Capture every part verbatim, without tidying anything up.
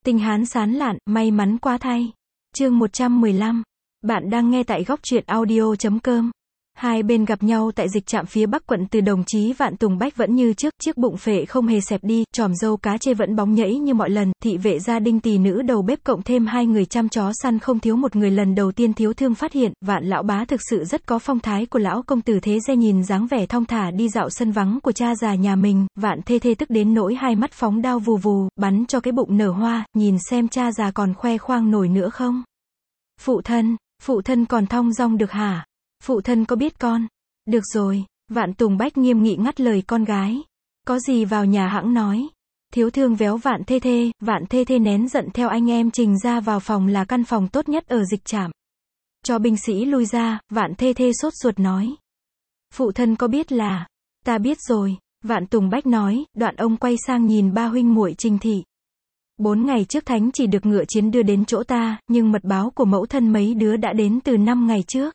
Tinh Hán sán lạn, may mắn quá thay. Chương một trăm mười lăm. Bạn đang nghe tại góc truyện audio chấm com. Hai bên gặp nhau tại dịch trạm phía Bắc quận Từ. Đồng chí Vạn Tùng Bách vẫn như trước, chiếc bụng phệ không hề xẹp đi, tròm râu cá chê vẫn bóng nhẫy như mọi lần, thị vệ gia đình tỳ nữ đầu bếp cộng thêm hai người chăm chó săn không thiếu một người. Lần đầu tiên Thiếu Thương phát hiện, Vạn lão bá thực sự rất có phong thái của lão công tử thế gia. Nhìn dáng vẻ thong thả đi dạo sân vắng của cha già nhà mình, Vạn thê thê tức đến nỗi hai mắt phóng đao vù vù, bắn cho cái bụng nở hoa, nhìn xem cha già còn khoe khoang nổi nữa không. Phụ thân, phụ thân còn thong dong được hả? Phụ thân có biết con? Được rồi, Vạn Tùng Bách nghiêm nghị ngắt lời con gái. Có gì vào nhà hẵng nói. Thiếu Thương véo Vạn thê thê, Vạn thê thê nén giận theo anh em Trình ra vào phòng là căn phòng tốt nhất ở dịch trạm. Cho binh sĩ lui ra, Vạn thê thê sốt ruột nói. Phụ thân có biết là, ta biết rồi, Vạn Tùng Bách nói, đoạn ông quay sang nhìn ba huynh muội Trình thị. Bốn ngày trước Thánh chỉ được ngựa chiến đưa đến chỗ ta, nhưng mật báo của mẫu thân mấy đứa đã đến từ năm ngày trước.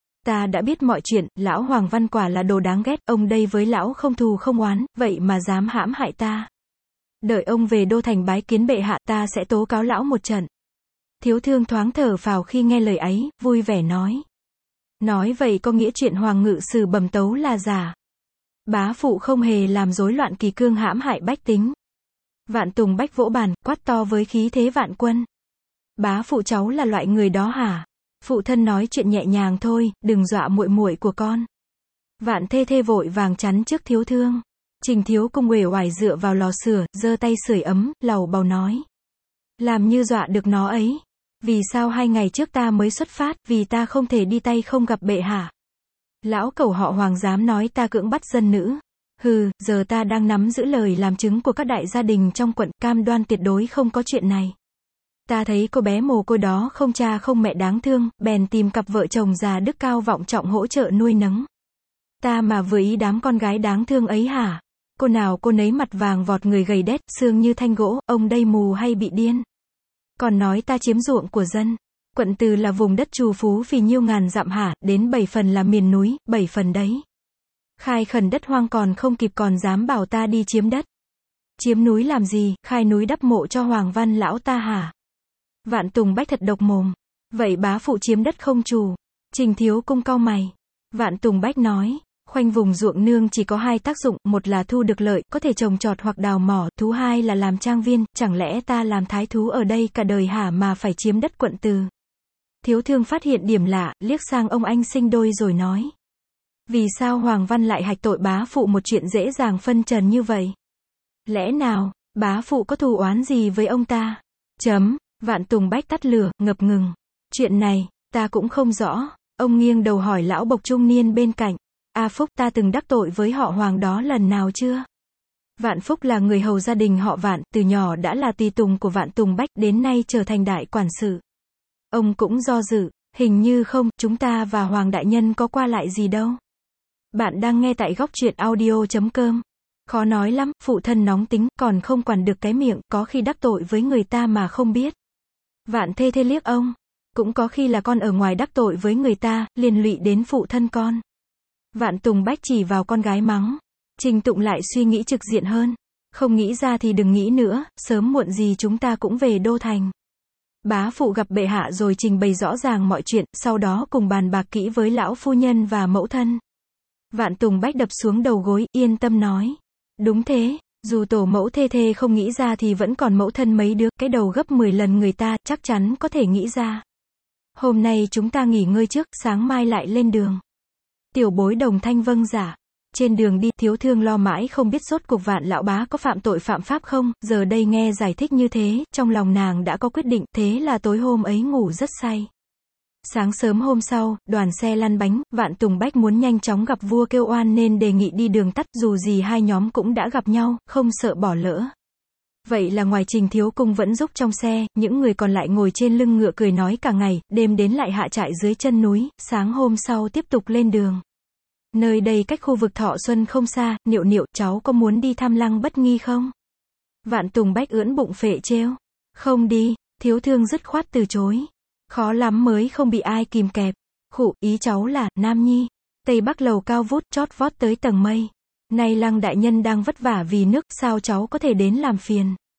Ta đã biết mọi chuyện, lão Hoàng Văn quả là đồ đáng ghét, ông đây với lão không thù không oán, vậy mà dám hãm hại ta. Đợi ông về đô thành bái kiến bệ hạ, ta sẽ tố cáo lão một trận. Thiếu Thương thoáng thở phào khi nghe lời ấy, vui vẻ nói. Nói vậy có nghĩa chuyện Hoàng ngự sử bẩm tấu là giả. Bá phụ không hề làm rối loạn kỳ cương hãm hại bách tính. Vạn Tùng Bách vỗ bàn, quát to với khí thế vạn quân. Bá phụ cháu là loại người đó hả? Phụ thân nói chuyện nhẹ nhàng thôi, đừng dọa muội muội của con. Vạn thê thê vội vàng chắn trước Thiếu Thương. Trình Thiếu Cung uể oải dựa vào lò sưởi, giơ tay sưởi ấm, lầu bầu nói. Làm như dọa được nó ấy. Vì sao hai ngày trước ta mới xuất phát, vì ta không thể đi tay không gặp bệ hạ. Lão cẩu họ Hoàng dám nói ta cưỡng bắt dân nữ. Hừ, giờ ta đang nắm giữ lời làm chứng của các đại gia đình trong quận, cam đoan tuyệt đối không có chuyện này. Ta thấy cô bé mồ côi đó không cha không mẹ đáng thương, bèn tìm cặp vợ chồng già đức cao vọng trọng hỗ trợ nuôi nấng. Ta mà vừa ý đám con gái đáng thương ấy hả? Cô nào cô nấy mặt vàng vọt người gầy đét, xương như thanh gỗ, ông đây mù hay bị điên? Còn nói ta chiếm ruộng của dân. Quận Từ là vùng đất trù phú phì nhiêu ngàn dặm hả, đến bảy phần là miền núi, bảy phần đấy. Khai khẩn đất hoang còn không kịp còn dám bảo ta đi chiếm đất. Chiếm núi làm gì, khai núi đắp mộ cho Hoàng Văn lão ta hả? Vạn Tùng Bách thật độc mồm. Vậy bá phụ chiếm đất không trù? Trình Thiếu Cung cau mày. Vạn Tùng Bách nói, khoanh vùng ruộng nương chỉ có hai tác dụng, một là thu được lợi, có thể trồng trọt hoặc đào mỏ, thứ hai là làm trang viên, chẳng lẽ ta làm thái thú ở đây cả đời hả mà phải chiếm đất quận Từ? Thiếu Thương phát hiện điểm lạ, liếc sang ông anh sinh đôi rồi nói. Vì sao Hoàng Văn lại hạch tội bá phụ một chuyện dễ dàng phân trần như vậy? Lẽ nào, bá phụ có thù oán gì với ông ta? Chấm. Vạn Tùng Bách tắt lửa, ngập ngừng. Chuyện này, ta cũng không rõ. Ông nghiêng đầu hỏi lão bộc trung niên bên cạnh. A Phúc, ta từng đắc tội với họ Hoàng đó lần nào chưa? Vạn Phúc là người hầu gia đình họ Vạn, từ nhỏ đã là tùy tùng của Vạn Tùng Bách, đến nay trở thành đại quản sự. Ông cũng do dự, hình như không, chúng ta và Hoàng đại nhân có qua lại gì đâu. Bạn đang nghe tại góc truyện audio chấm com. Khó nói lắm, phụ thân nóng tính, còn không quản được cái miệng, có khi đắc tội với người ta mà không biết. Vạn thê thê liếc ông. Cũng có khi là con ở ngoài đắc tội với người ta, liên lụy đến phụ thân con. Vạn Tùng Bách chỉ vào con gái mắng. Trình Tụng lại suy nghĩ trực diện hơn. Không nghĩ ra thì đừng nghĩ nữa, sớm muộn gì chúng ta cũng về đô thành. Bá phụ gặp bệ hạ rồi trình bày rõ ràng mọi chuyện, sau đó cùng bàn bạc kỹ với lão phu nhân và mẫu thân. Vạn Tùng Bách đập xuống đầu gối, yên tâm nói. Đúng thế, dù tổ mẫu thê thê không nghĩ ra thì vẫn còn mẫu thân mấy đứa, cái đầu gấp mười lần người ta, chắc chắn có thể nghĩ ra. Hôm nay chúng ta nghỉ ngơi trước, sáng mai lại lên đường. Tiểu bối đồng thanh vâng dạ. Trên đường đi, Thiếu Thương lo mãi không biết rốt cuộc Vạn lão bá có phạm tội phạm pháp không, giờ đây nghe giải thích như thế, trong lòng nàng đã có quyết định, thế là tối hôm ấy ngủ rất say. Sáng sớm hôm sau, đoàn xe lăn bánh, Vạn Tùng Bách muốn nhanh chóng gặp vua kêu oan nên đề nghị đi đường tắt, dù gì hai nhóm cũng đã gặp nhau, không sợ bỏ lỡ. Vậy là ngoài Trình Thiếu Cung vẫn giúp trong xe, những người còn lại ngồi trên lưng ngựa cười nói cả ngày, đêm đến lại hạ trại dưới chân núi, sáng hôm sau tiếp tục lên đường. Nơi đây cách khu vực Thọ Xuân không xa, Niệu Niệu, cháu có muốn đi thăm Lăng Bất Nghi không? Vạn Tùng Bách ưỡn bụng phệ trêu. Không đi, Thiếu Thương dứt khoát từ chối. Khó lắm mới không bị ai kìm kẹp. Khụ, ý cháu là, Nam Nhi. Tây Bắc lầu cao vút, chót vót tới tầng mây. Nay Lăng đại nhân đang vất vả vì nước, sao cháu có thể đến làm phiền?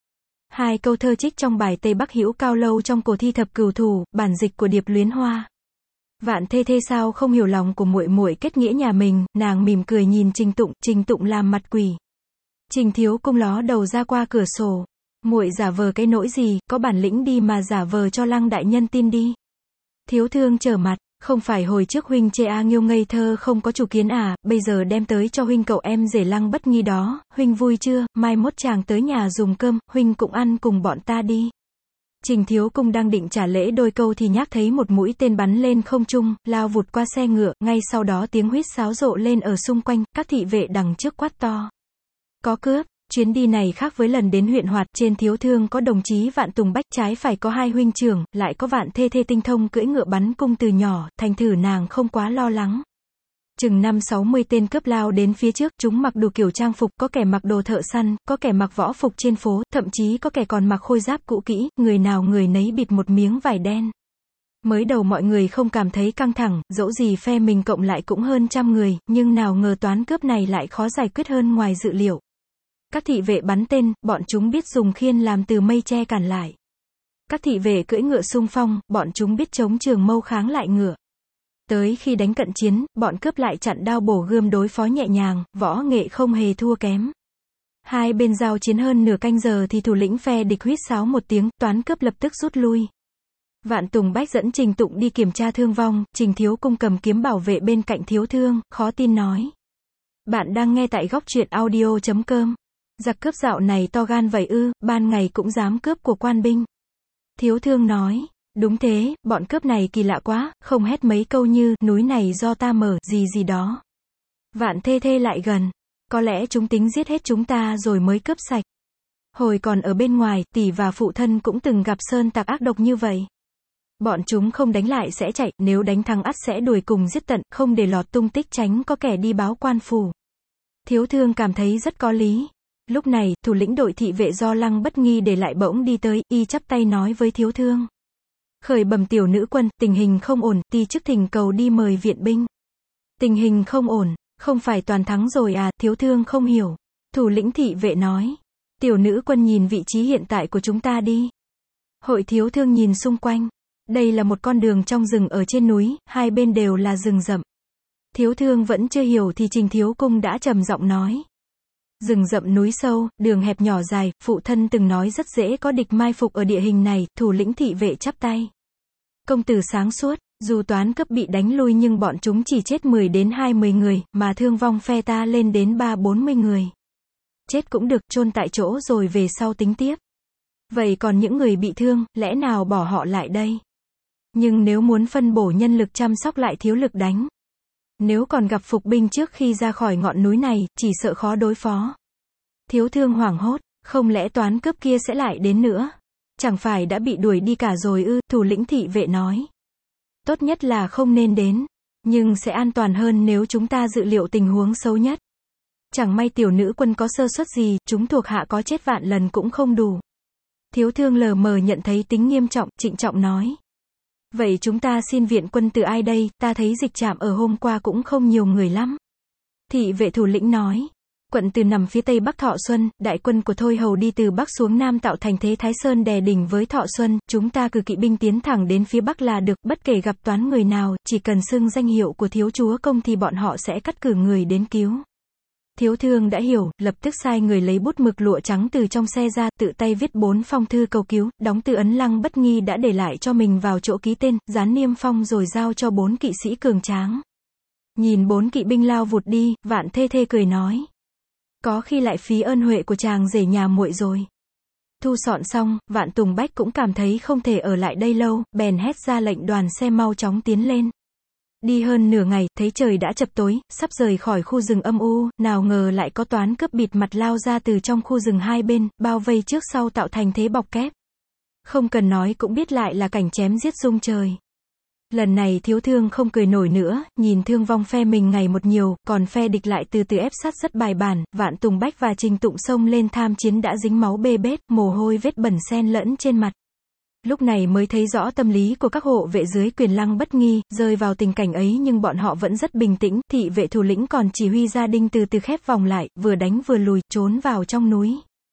Hai câu thơ trích trong bài Tây Bắc Hữu Cao Lâu trong cổ thi thập cửu thủ, bản dịch của Điệp Luyến Hoa. Vạn Thê Thê sao không hiểu lòng của muội muội kết nghĩa nhà mình, nàng mỉm cười nhìn Trình Tụng, Trình Tụng làm mặt quỷ. Trình Thiếu Cung ló đầu ra qua cửa sổ. Muội giả vờ cái nỗi gì, có bản lĩnh đi mà giả vờ cho Lăng đại nhân tin đi. Thiếu Thương trở mặt, không phải hồi trước huynh chê A Nghiêu ngây thơ không có chủ kiến à, bây giờ đem tới cho huynh cậu em rể Lăng Bất Nghi đó, huynh vui chưa, mai mốt chàng tới nhà dùng cơm, huynh cũng ăn cùng bọn ta đi. Trình Thiếu Cung đang định trả lễ đôi câu thì nhác thấy một mũi tên bắn lên không trung, lao vụt qua xe ngựa, ngay sau đó tiếng huýt sáo rộ lên ở xung quanh, các thị vệ đằng trước quát to. Có cướp. Chuyến đi này khác với lần đến huyện Hoạt, trên Thiếu Thương có đồng chí Vạn Tùng Bách, trái phải có hai huynh trưởng, lại có Vạn Thê Thê tinh thông cưỡi ngựa bắn cung từ nhỏ, thành thử nàng không quá lo lắng. Chừng năm sáu mươi tên cướp lao đến phía trước, chúng mặc đủ kiểu trang phục, có kẻ mặc đồ thợ săn, có kẻ mặc võ phục trên phố, thậm chí có kẻ còn mặc khôi giáp cũ kỹ, người nào người nấy bịt một miếng vải đen. Mới đầu mọi người không cảm thấy căng thẳng, dẫu gì phe mình cộng lại cũng hơn trăm người, nhưng nào ngờ toán cướp này lại khó giải quyết hơn ngoài dự liệu. Các thị vệ bắn tên, bọn chúng biết dùng khiên làm từ mây che cản lại. Các thị vệ cưỡi ngựa xung phong, bọn chúng biết chống trường mâu kháng lại ngựa. Tới khi đánh cận chiến, bọn cướp lại chặn đao bổ gươm đối phó nhẹ nhàng, võ nghệ không hề thua kém. Hai bên giao chiến hơn nửa canh giờ thì thủ lĩnh phe địch huýt sáo một tiếng, toán cướp lập tức rút lui. Vạn Tùng Bách dẫn Trình Tụng đi kiểm tra thương vong, Trình Thiếu Cung cầm kiếm bảo vệ bên cạnh Thiếu Thương, khó tin nói. Bạn đang nghe tại góc truyện audio chấm com. Giặc cướp dạo này to gan vậy ư, ban ngày cũng dám cướp của quan binh. Thiếu Thương nói, đúng thế, bọn cướp này kỳ lạ quá, không hét mấy câu như, núi này do ta mở, gì gì đó. Vạn Thê Thê lại gần, có lẽ chúng tính giết hết chúng ta rồi mới cướp sạch. Hồi còn ở bên ngoài, tỷ và phụ thân cũng từng gặp sơn tặc ác độc như vậy. Bọn chúng không đánh lại sẽ chạy, nếu đánh thắng ắt sẽ đuổi cùng giết tận, không để lọt tung tích tránh có kẻ đi báo quan phủ. Thiếu Thương cảm thấy rất có lý. Lúc này, thủ lĩnh đội thị vệ do Lăng Bất Nghi để lại bỗng đi tới, y chắp tay nói với Thiếu Thương. Khởi bẩm tiểu nữ quân, tình hình không ổn, ti chức thỉnh cầu đi mời viện binh. Tình hình không ổn, không phải toàn thắng rồi à, Thiếu Thương không hiểu. Thủ lĩnh thị vệ nói. Tiểu nữ quân nhìn vị trí hiện tại của chúng ta đi. Hội Thiếu Thương nhìn xung quanh. Đây là một con đường trong rừng ở trên núi, hai bên đều là rừng rậm. Thiếu Thương vẫn chưa hiểu thì Trình Thiếu Cung đã trầm giọng nói. Rừng rậm núi sâu, đường hẹp nhỏ dài, phụ thân từng nói rất dễ có địch mai phục ở địa hình này, thủ lĩnh thị vệ chắp tay. Công tử sáng suốt, dù toán cướp bị đánh lui nhưng bọn chúng chỉ chết mười đến hai mươi người, mà thương vong phe ta lên đến ba bốn mươi người. Chết cũng được, chôn tại chỗ rồi về sau tính tiếp. Vậy còn những người bị thương, lẽ nào bỏ họ lại đây? Nhưng nếu muốn phân bổ nhân lực chăm sóc lại thiếu lực đánh. Nếu còn gặp phục binh trước khi ra khỏi ngọn núi này, chỉ sợ khó đối phó. Thiếu Thương hoảng hốt, không lẽ toán cướp kia sẽ lại đến nữa? Chẳng phải đã bị đuổi đi cả rồi ư, thủ lĩnh thị vệ nói. Tốt nhất là không nên đến, nhưng sẽ an toàn hơn nếu chúng ta dự liệu tình huống xấu nhất. Chẳng may tiểu nữ quân có sơ suất gì, chúng thuộc hạ có chết vạn lần cũng không đủ. Thiếu Thương lờ mờ nhận thấy tính nghiêm trọng, trịnh trọng nói. Vậy chúng ta xin viện quân từ ai đây, ta thấy dịch trạm ở hôm qua cũng không nhiều người lắm. Thị vệ thủ lĩnh nói. Quận Từ nằm phía tây bắc Thọ Xuân, đại quân của Thôi Hầu đi từ bắc xuống nam tạo thành thế Thái Sơn đè đỉnh với Thọ Xuân, chúng ta cử kỵ binh tiến thẳng đến phía bắc là được, bất kể gặp toán người nào, chỉ cần xưng danh hiệu của thiếu chúa công thì bọn họ sẽ cắt cử người đến cứu. Thiếu Thương đã hiểu, lập tức sai người lấy bút mực lụa trắng từ trong xe ra, tự tay viết bốn phong thư cầu cứu, đóng từ ấn Lăng Bất Nghi đã để lại cho mình vào chỗ ký tên, dán niêm phong rồi giao cho bốn kỵ sĩ cường tráng. Nhìn bốn kỵ binh lao vụt đi, Vạn Thê Thê cười nói. Có khi lại phí ơn huệ của chàng rể nhà muội rồi. Thu dọn xong, Vạn Tùng Bách cũng cảm thấy không thể ở lại đây lâu, bèn hét ra lệnh đoàn xe mau chóng tiến lên. Đi hơn nửa ngày, thấy trời đã chập tối, sắp rời khỏi khu rừng âm u, nào ngờ lại có toán cướp bịt mặt lao ra từ trong khu rừng hai bên, bao vây trước sau tạo thành thế bọc kép. Không cần nói cũng biết lại là cảnh chém giết rung trời. Lần này Thiếu Thương không cười nổi nữa, nhìn thương vong phe mình ngày một nhiều, còn phe địch lại từ từ ép sát rất bài bản, Vạn Tùng Bách và Trình Tụng xông lên tham chiến đã dính máu bê bết, mồ hôi vết bẩn xen lẫn trên mặt. Lúc này mới thấy rõ tâm lý của các hộ vệ dưới quyền Lăng Bất Nghi, rơi vào tình cảnh ấy nhưng bọn họ vẫn rất bình tĩnh, thị vệ thủ lĩnh còn chỉ huy gia đình từ từ khép vòng lại, vừa đánh vừa lùi, trốn vào trong núi.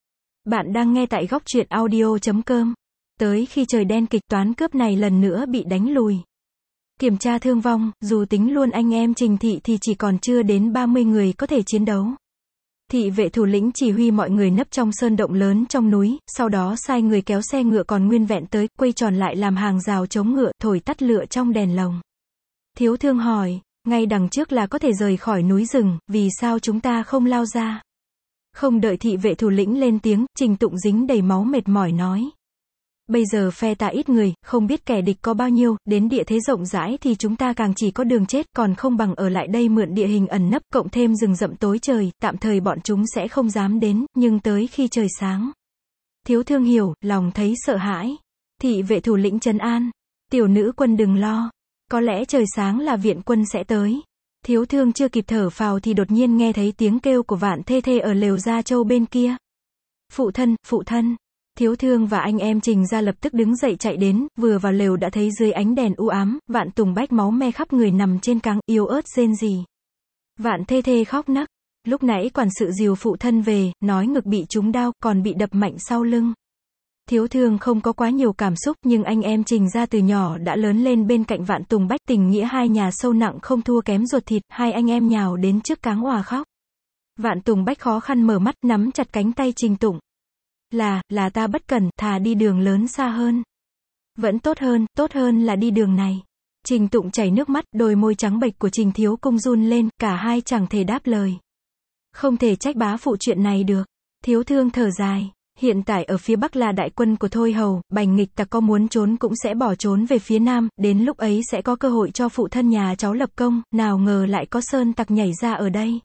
Bạn đang nghe tại góc truyện audio chấm com. Tới khi trời đen kịch, toán cướp này lần nữa bị đánh lùi. Kiểm tra thương vong, dù tính luôn anh em Trình Thị thì chỉ còn chưa đến ba mươi người có thể chiến đấu. Thị vệ thủ lĩnh chỉ huy mọi người nấp trong sơn động lớn trong núi, sau đó sai người kéo xe ngựa còn nguyên vẹn tới, quây tròn lại làm hàng rào chống ngựa, thổi tắt lửa trong đèn lồng. Thiếu thương hỏi, ngay đằng trước là có thể rời khỏi núi rừng, vì sao chúng ta không lao ra? Không đợi thị vệ thủ lĩnh lên tiếng, Trình Tụng dính đầy máu mệt mỏi nói. Bây giờ phe ta ít người, không biết kẻ địch có bao nhiêu, đến địa thế rộng rãi thì chúng ta càng chỉ có đường chết, còn không bằng ở lại đây mượn địa hình ẩn nấp, cộng thêm rừng rậm tối trời, tạm thời bọn chúng sẽ không dám đến, nhưng tới khi trời sáng. Thiếu thương hiểu, lòng thấy sợ hãi. Thị vệ thủ lĩnh trấn an. Tiểu nữ quân đừng lo. Có lẽ trời sáng là viện quân sẽ tới. Thiếu thương chưa kịp thở phào thì đột nhiên nghe thấy tiếng kêu của Vạn Thê Thê ở lều Gia Châu bên kia. Phụ thân, phụ thân. Thiếu thương và anh em Trình Gia lập tức đứng dậy chạy đến, vừa vào lều đã thấy dưới ánh đèn u ám, Vạn Tùng Bách máu me khắp người nằm trên cáng, yếu ớt rên rỉ. Vạn Thê Thê khóc nấc. Lúc nãy quản sự dìu phụ thân về, nói ngực bị trúng đao, còn bị đập mạnh sau lưng. Thiếu thương không có quá nhiều cảm xúc, nhưng anh em Trình Gia từ nhỏ đã lớn lên bên cạnh Vạn Tùng Bách, tình nghĩa hai nhà sâu nặng không thua kém ruột thịt, hai anh em nhào đến trước cáng òa khóc. Vạn Tùng Bách khó khăn mở mắt, nắm chặt cánh tay Trình Tụng. Là, là ta bất cẩn, thà đi đường lớn xa hơn. Vẫn tốt hơn, tốt hơn là đi đường này. Trình Tụng chảy nước mắt, đôi môi trắng bệch của Trình Thiếu Cung run lên, cả hai chẳng thể đáp lời. Không thể trách bá phụ chuyện này được. Thiếu thương thở dài. Hiện tại ở phía Bắc là đại quân của Thôi Hầu, Bành nghịch tặc có muốn trốn cũng sẽ bỏ trốn về phía Nam, đến lúc ấy sẽ có cơ hội cho phụ thân nhà cháu lập công, nào ngờ lại có sơn tặc nhảy ra ở đây.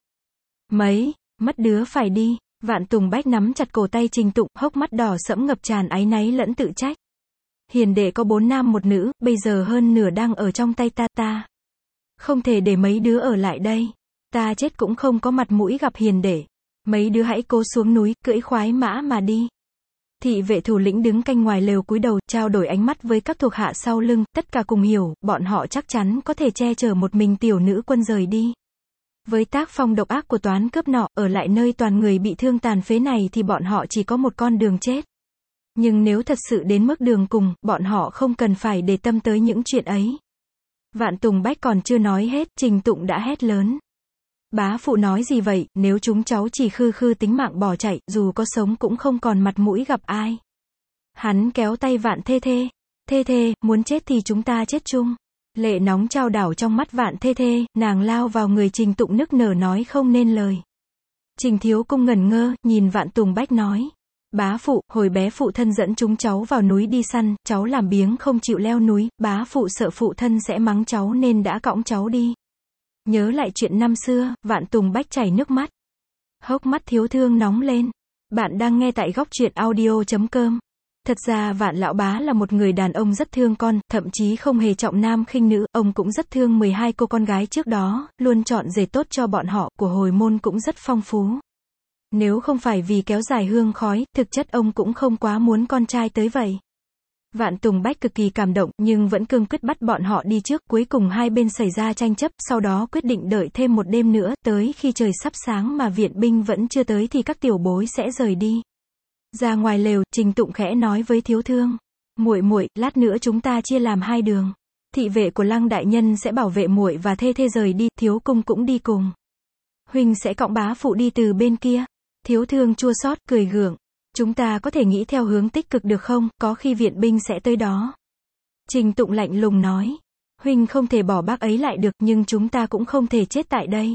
Mấy, mất đứa phải đi. Vạn Tùng Bách nắm chặt cổ tay Trình Tụng, hốc mắt đỏ sẫm ngập tràn áy náy lẫn tự trách. Hiền đệ có bốn nam một nữ, bây giờ hơn nửa đang ở trong tay ta ta. Không thể để mấy đứa ở lại đây. Ta chết cũng không có mặt mũi gặp hiền đệ. Mấy đứa hãy cố xuống núi, cưỡi khoái mã mà đi. Thị vệ thủ lĩnh đứng canh ngoài lều cúi đầu, trao đổi ánh mắt với các thuộc hạ sau lưng, tất cả cùng hiểu, bọn họ chắc chắn có thể che chở một mình tiểu nữ quân rời đi. Với tác phong độc ác của toán cướp nọ, ở lại nơi toàn người bị thương tàn phế này thì bọn họ chỉ có một con đường chết. Nhưng nếu thật sự đến mức đường cùng, bọn họ không cần phải để tâm tới những chuyện ấy. Vạn Tùng Bách còn chưa nói hết, Trình Tụng đã hét lớn. Bá phụ nói gì vậy, nếu chúng cháu chỉ khư khư tính mạng bỏ chạy, dù có sống cũng không còn mặt mũi gặp ai. Hắn kéo tay Vạn Thê Thê. Thê Thê, muốn chết thì chúng ta chết chung. Lệ nóng trao đảo trong mắt Vạn Thê Thê, nàng lao vào người Trình Tụng nức nở nói không nên lời. Trình Thiếu Cung ngẩn ngơ, nhìn Vạn Tùng Bách nói. Bá phụ, hồi bé phụ thân dẫn chúng cháu vào núi đi săn, cháu làm biếng không chịu leo núi, bá phụ sợ phụ thân sẽ mắng cháu nên đã cõng cháu đi. Nhớ lại chuyện năm xưa, Vạn Tùng Bách chảy nước mắt. Hốc mắt thiếu thương nóng lên. Bạn đang nghe tại góc truyện audio chấm com. Thật ra Vạn lão bá là một người đàn ông rất thương con, thậm chí không hề trọng nam khinh nữ, ông cũng rất thương mười hai cô con gái trước đó, luôn chọn rể tốt cho bọn họ, của hồi môn cũng rất phong phú. Nếu không phải vì kéo dài hương khói, thực chất ông cũng không quá muốn con trai tới vậy. Vạn Tùng Bách cực kỳ cảm động, nhưng vẫn cương quyết bắt bọn họ đi trước, cuối cùng hai bên xảy ra tranh chấp, sau đó quyết định đợi thêm một đêm nữa, tới khi trời sắp sáng mà viện binh vẫn chưa tới thì các tiểu bối sẽ rời đi. Ra ngoài lều, Trình Tụng khẽ nói với thiếu thương. Muội muội, lát nữa chúng ta chia làm hai đường. Thị vệ của Lăng đại nhân sẽ bảo vệ muội và Thê Thê rời đi, Thiếu Cung cũng đi cùng. Huynh sẽ cõng bá phụ đi từ bên kia. Thiếu thương chua xót, cười gượng. Chúng ta có thể nghĩ theo hướng tích cực được không, có khi viện binh sẽ tới đó. Trình Tụng lạnh lùng nói. Huynh không thể bỏ bác ấy lại được, nhưng chúng ta cũng không thể chết tại đây.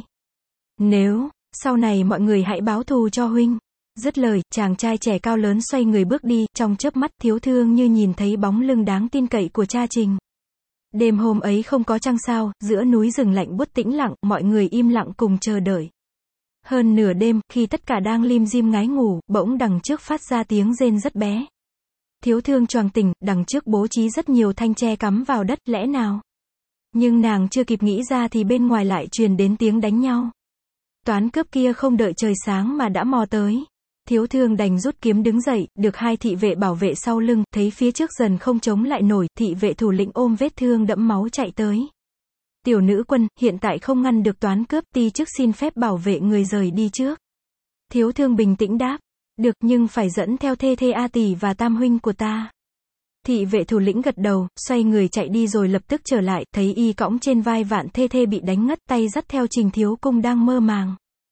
Nếu, sau này mọi người hãy báo thù cho huynh. Dứt lời, chàng trai trẻ cao lớn xoay người bước đi, trong chớp mắt thiếu thương như nhìn thấy bóng lưng đáng tin cậy của cha Trình. Đêm hôm ấy không có trăng sao, giữa núi rừng lạnh buốt tĩnh lặng, mọi người im lặng cùng chờ đợi. Hơn nửa đêm, khi tất cả đang lim dim ngái ngủ, bỗng đằng trước phát ra tiếng rên rất bé. Thiếu thương choàng tỉnh, đằng trước bố trí rất nhiều thanh tre cắm vào đất, lẽ nào? Nhưng nàng chưa kịp nghĩ ra thì bên ngoài lại truyền đến tiếng đánh nhau. Toán cướp kia không đợi trời sáng mà đã mò tới. Thiếu thương đành rút kiếm đứng dậy, được hai thị vệ bảo vệ sau lưng, thấy phía trước dần không chống lại nổi, thị vệ thủ lĩnh ôm vết thương đẫm máu chạy tới. Tiểu nữ quân, hiện tại không ngăn được toán cướp, ti chức xin phép bảo vệ người rời đi trước. Thiếu thương bình tĩnh đáp. Được, nhưng phải dẫn theo thê thê A tỷ và tam huynh của ta. Thị vệ thủ lĩnh gật đầu, xoay người chạy đi rồi lập tức trở lại, thấy y cõng trên vai Vạn Thê Thê bị đánh ngất, tay dắt theo Trình Thiếu Cung đang mơ màng.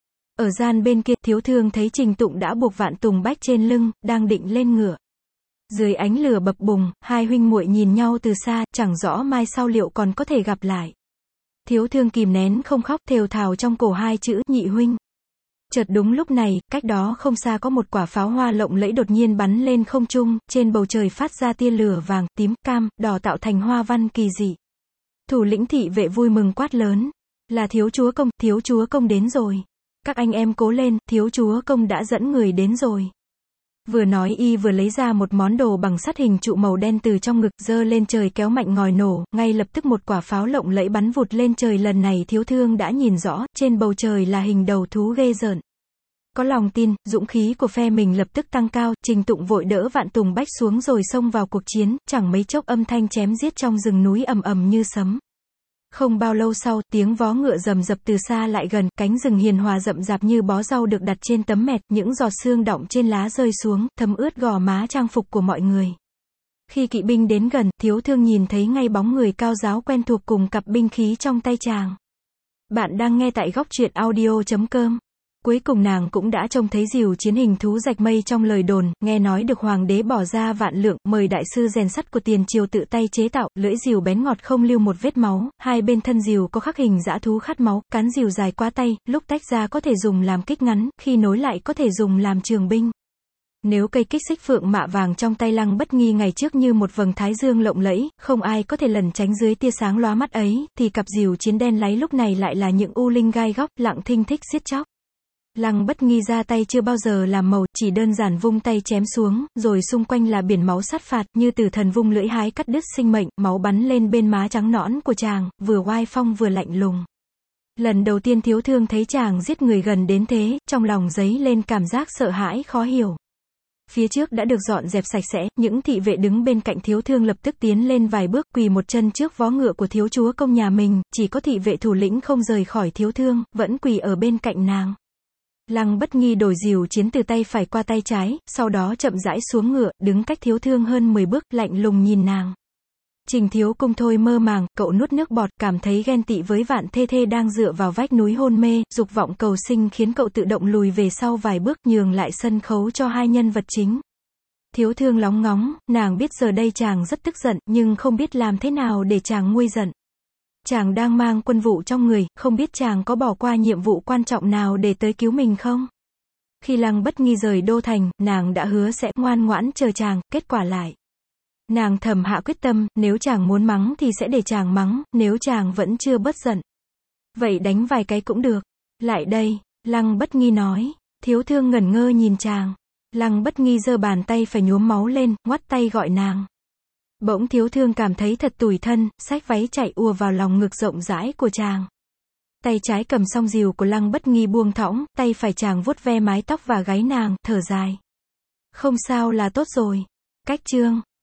Ở gian bên kia, Thiếu Thương thấy Trình Tụng đã buộc Vạn Tùng Bách trên lưng, đang định lên ngựa. Dưới ánh lửa bập bùng, hai huynh muội nhìn nhau từ xa, chẳng rõ mai sau liệu còn có thể gặp lại. Thiếu Thương kìm nén không khóc, thều thào trong cổ hai chữ, nhị huynh. Chợt đúng lúc này, cách đó không xa có một quả pháo hoa lộng lẫy đột nhiên bắn lên không trung, trên bầu trời phát ra tia lửa vàng, tím, cam, đỏ tạo thành hoa văn kỳ dị. Thủ lĩnh thị vệ vui mừng quát lớn. Là thiếu chúa công, thiếu chúa công đến rồi. Các anh em cố lên, thiếu chúa công đã dẫn người đến rồi. Vừa nói y vừa lấy ra một món đồ bằng sắt hình trụ màu đen từ trong ngực, giơ lên trời kéo mạnh ngòi nổ, ngay lập tức một quả pháo lộng lẫy bắn vụt lên trời. Lần này Thiếu Thương đã nhìn rõ, trên bầu trời là hình đầu thú ghê rợn. Có lòng tin, dũng khí của phe mình lập tức tăng cao, Trình Tụng vội đỡ Vạn Tùng Bách xuống rồi xông vào cuộc chiến, chẳng mấy chốc âm thanh chém giết trong rừng núi ầm ầm như sấm. Không bao lâu sau, tiếng vó ngựa rầm rập từ xa lại gần, cánh rừng hiền hòa rậm rạp như bó rau được đặt trên tấm mẹt, những giọt sương đọng trên lá rơi xuống, thấm ướt gò má trang phục của mọi người. Khi kỵ binh đến gần, Thiếu Thương nhìn thấy ngay bóng người cao ráo quen thuộc cùng cặp binh khí trong tay chàng. Bạn đang nghe tại góc truyện audio chấm com. Cuối cùng nàng cũng đã trông thấy diều chiến hình thú rạch mây trong lời đồn, nghe nói được hoàng đế bỏ ra vạn lượng, mời đại sư rèn sắt của tiền triều tự tay chế tạo, lưỡi diều bén ngọt không lưu một vết máu, hai bên thân diều có khắc hình dã thú khát máu, cán diều dài quá tay, lúc tách ra có thể dùng làm kích ngắn, khi nối lại có thể dùng làm trường binh. Nếu cây kích xích phượng mạ vàng trong tay Lăng Bất Nghi ngày trước như một vầng thái dương lộng lẫy, không ai có thể lẩn tránh dưới tia sáng lóa mắt ấy, thì cặp diều chiến đen láy lúc này lại là những u linh gai góc, lặng thinh thích giết chóc. Lăng Bất Nghi ra tay chưa bao giờ làm màu, chỉ đơn giản vung tay chém xuống, rồi xung quanh là biển máu sát phạt, như tử thần vung lưỡi hái cắt đứt sinh mệnh, máu bắn lên bên má trắng nõn của chàng, vừa oai phong vừa lạnh lùng. Lần đầu tiên Thiếu Thương thấy chàng giết người gần đến thế, trong lòng dấy lên cảm giác sợ hãi khó hiểu. Phía trước đã được dọn dẹp sạch sẽ, những thị vệ đứng bên cạnh Thiếu Thương lập tức tiến lên vài bước, quỳ một chân trước vó ngựa của thiếu chúa công nhà mình, chỉ có thị vệ thủ lĩnh không rời khỏi Thiếu Thương, vẫn quỳ ở bên cạnh nàng. Lăng Bất Nghi đổi diều chiến từ tay phải qua tay trái, sau đó chậm rãi xuống ngựa, đứng cách Thiếu Thương hơn mười bước, lạnh lùng nhìn nàng. Trình Thiếu Cung thôi mơ màng, cậu nuốt nước bọt, cảm thấy ghen tị với Vạn Thê Thê đang dựa vào vách núi hôn mê, dục vọng cầu sinh khiến cậu tự động lùi về sau vài bước, nhường lại sân khấu cho hai nhân vật chính. Thiếu Thương lóng ngóng, nàng biết giờ đây chàng rất tức giận, nhưng không biết làm thế nào để chàng nguôi giận. Chàng đang mang quân vụ trong người, không biết chàng có bỏ qua nhiệm vụ quan trọng nào để tới cứu mình không? Khi Lăng Bất Nghi rời đô thành, nàng đã hứa sẽ ngoan ngoãn chờ chàng, kết quả lại. Nàng thầm hạ quyết tâm, nếu chàng muốn mắng thì sẽ để chàng mắng, nếu chàng vẫn chưa bớt giận. Vậy đánh vài cái cũng được. Lại đây, Lăng Bất Nghi nói. Thiếu Thương ngẩn ngơ nhìn chàng. Lăng Bất Nghi giơ bàn tay phải nhuốm máu lên, ngoắt tay gọi nàng. Bỗng Thiếu Thương cảm thấy thật tủi thân, xách váy chạy ùa vào lòng ngực rộng rãi của chàng. Tay trái cầm song diều của Lăng Bất Nghi buông thõng, tay phải chàng vuốt ve mái tóc và gáy nàng, thở dài. Không sao là tốt rồi. Cách chương.